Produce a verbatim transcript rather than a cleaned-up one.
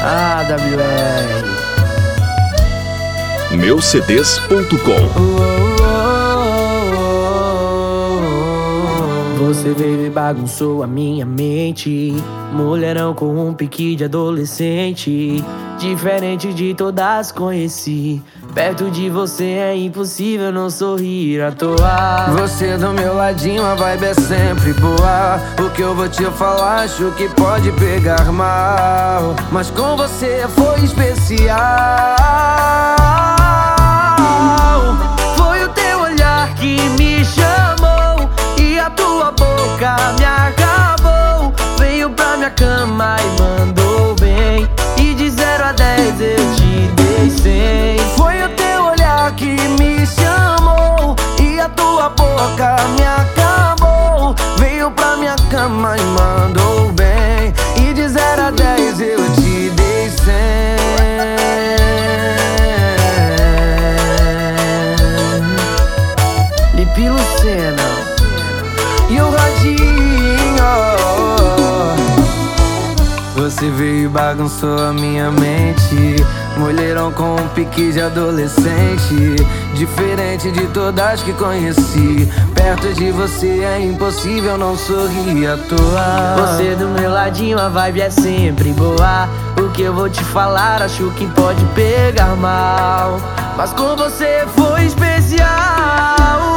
A W R meu c d s ponto com. Você veio e bagunçou a minha mente, mulherão com um pique de adolescente, diferente de todas que conheci. Perto de você é impossível não sorrir à toa. Você do meu ladinho, a vibe é sempre boa. O que eu vou te falar, acho que pode pegar mal, mas com você foi especial. Foi o teu olhar que me chamou e a tua boca me acabou. Veio pra minha cama e mandou bem, e de zero a dez eu te dei cem. Foi o teu olhar que me chamou e a tua boca me acabou. Veio pra minha cama e mandou bem, e de zero a dez eu te dei cem. Lipe Lucena e o Radinho. Você veio e bagunçou a minha mente, mulherão com um pique de adolescente, diferente de todas que conheci. Perto de você é impossível não sorrir à toa. Você do meu ladinho, a vibe é sempre boa. O que eu vou te falar, acho que pode pegar mal, mas com você foi especial.